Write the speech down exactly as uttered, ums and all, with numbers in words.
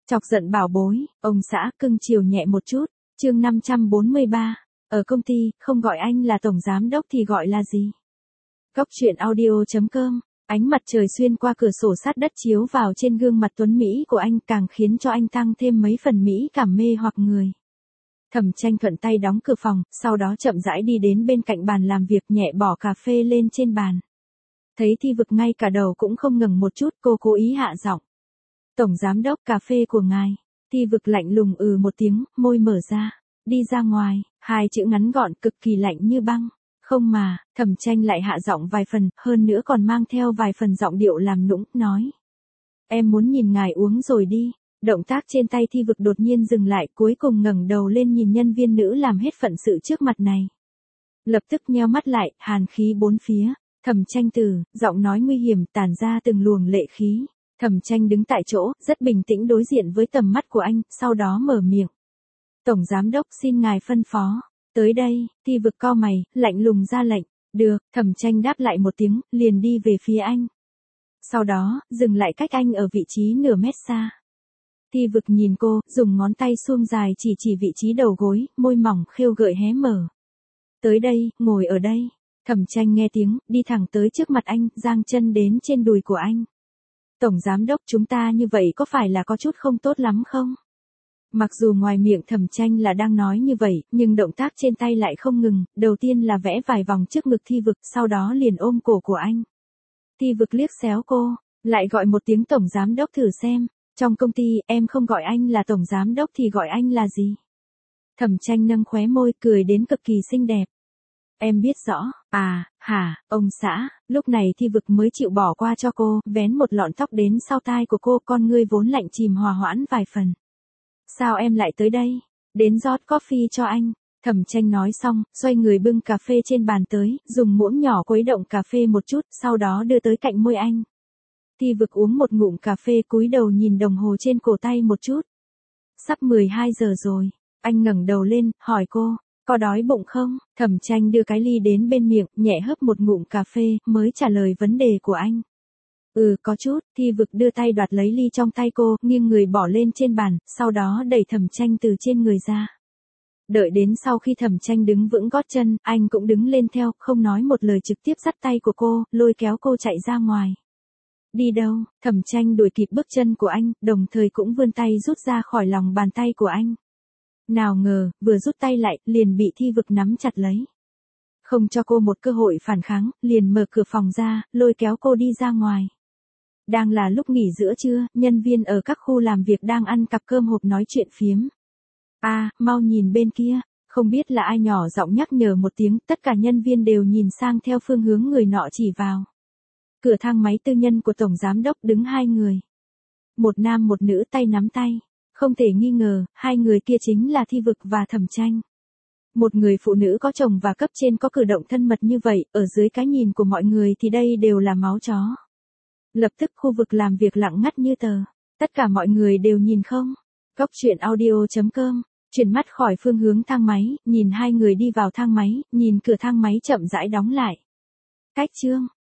Chọc giận bảo bối, ông xã cưng chiều nhẹ một chút, chương năm trăm bốn mươi ba, ở công ty, không gọi anh là tổng giám đốc thì gọi là gì? Góc truyện audio chấm com, ánh mặt trời xuyên qua cửa sổ sát đất chiếu vào trên gương mặt tuấn Mỹ của anh càng khiến cho anh tăng thêm mấy phần Mỹ cảm mê hoặc người. Thẩm Tranh thuận tay đóng cửa phòng, sau đó chậm rãi đi đến bên cạnh bàn làm việc nhẹ bỏ cà phê lên trên bàn. Thấy Thi Vực ngay cả đầu cũng không ngẩng một chút, cô cố ý hạ giọng. Tổng giám đốc, cà phê của ngài. Thi Vực lạnh lùng ừ một tiếng, môi mở ra. Đi ra ngoài, hai chữ ngắn gọn cực kỳ lạnh như băng. Không mà, Thẩm Tranh lại hạ giọng vài phần, hơn nữa còn mang theo vài phần giọng điệu làm nũng, nói. Em muốn nhìn ngài uống rồi đi. Động tác trên tay Thi Vực đột nhiên dừng lại, cuối cùng ngẩng đầu lên nhìn nhân viên nữ làm hết phận sự trước mặt này. Lập tức nheo mắt lại, hàn khí bốn phía. Thẩm Tranh từ, giọng nói nguy hiểm tản ra từng luồng lệ khí. Thẩm Tranh đứng tại chỗ, rất bình tĩnh đối diện với tầm mắt của anh, sau đó mở miệng. Tổng giám đốc xin ngài phân phó. Tới đây, Thi Vực cau mày, lạnh lùng ra lệnh. Được, Thẩm Tranh đáp lại một tiếng, liền đi về phía anh. Sau đó, dừng lại cách anh ở vị trí nửa mét xa. Thi Vực nhìn cô, dùng ngón tay suông dài chỉ chỉ vị trí đầu gối, môi mỏng khêu gợi hé mở. Tới đây, ngồi ở đây. Thẩm Tranh nghe tiếng, đi thẳng tới trước mặt anh, giang chân đến trên đùi của anh. Tổng giám đốc, chúng ta như vậy có phải là có chút không tốt lắm không? Mặc dù ngoài miệng Thẩm Tranh là đang nói như vậy, nhưng động tác trên tay lại không ngừng, đầu tiên là vẽ vài vòng trước ngực Thi Vực, sau đó liền ôm cổ của anh. Thi Vực liếc xéo cô, lại gọi một tiếng tổng giám đốc thử xem, trong công ty em không gọi anh là tổng giám đốc thì gọi anh là gì? Thẩm Tranh nâng khóe môi cười đến cực kỳ xinh đẹp. Em biết rõ, à, hả, ông xã, lúc này Thi Vực mới chịu bỏ qua cho cô, vén một lọn tóc đến sau tai của cô, con ngươi vốn lạnh chìm hòa hoãn vài phần. Sao em lại tới đây? Đến rót coffee cho anh. Thẩm Tranh nói xong, xoay người bưng cà phê trên bàn tới, dùng muỗng nhỏ khuấy động cà phê một chút, sau đó đưa tới cạnh môi anh. Thi Vực uống một ngụm cà phê cúi đầu nhìn đồng hồ trên cổ tay một chút. Sắp mười hai giờ rồi. Anh ngẩng đầu lên, hỏi cô. Có đói bụng không? Thẩm Tranh đưa cái ly đến bên miệng, nhẹ hớp một ngụm cà phê, mới trả lời vấn đề của anh. Ừ, có chút. Thi Vực đưa tay đoạt lấy ly trong tay cô, nghiêng người bỏ lên trên bàn, sau đó đẩy Thẩm Tranh từ trên người ra. Đợi đến sau khi Thẩm Tranh đứng vững gót chân, anh cũng đứng lên theo, không nói một lời trực tiếp dắt tay của cô, lôi kéo cô chạy ra ngoài. Đi đâu? Thẩm Tranh đuổi kịp bước chân của anh, đồng thời cũng vươn tay rút ra khỏi lòng bàn tay của anh. Nào ngờ, vừa rút tay lại, liền bị Thi Vực nắm chặt lấy. Không cho cô một cơ hội phản kháng, liền mở cửa phòng ra, lôi kéo cô đi ra ngoài. Đang là lúc nghỉ giữa trưa, nhân viên ở các khu làm việc đang ăn cặp cơm hộp nói chuyện phiếm. À, mau nhìn bên kia, không biết là ai nhỏ giọng nhắc nhở một tiếng, tất cả nhân viên đều nhìn sang theo phương hướng người nọ chỉ vào. Cửa thang máy tư nhân của tổng giám đốc đứng hai người. Một nam một nữ tay nắm tay. Không thể nghi ngờ, hai người kia chính là Thi Vực và Thẩm Tranh. Một người phụ nữ có chồng và cấp trên có cử động thân mật như vậy, ở dưới cái nhìn của mọi người thì đây đều là máu chó. Lập tức khu vực làm việc lặng ngắt như tờ. Tất cả mọi người đều nhìn không? Góc truyện audio chấm com, chuyển mắt khỏi phương hướng thang máy, nhìn hai người đi vào thang máy, nhìn cửa thang máy chậm rãi đóng lại. Cách chương.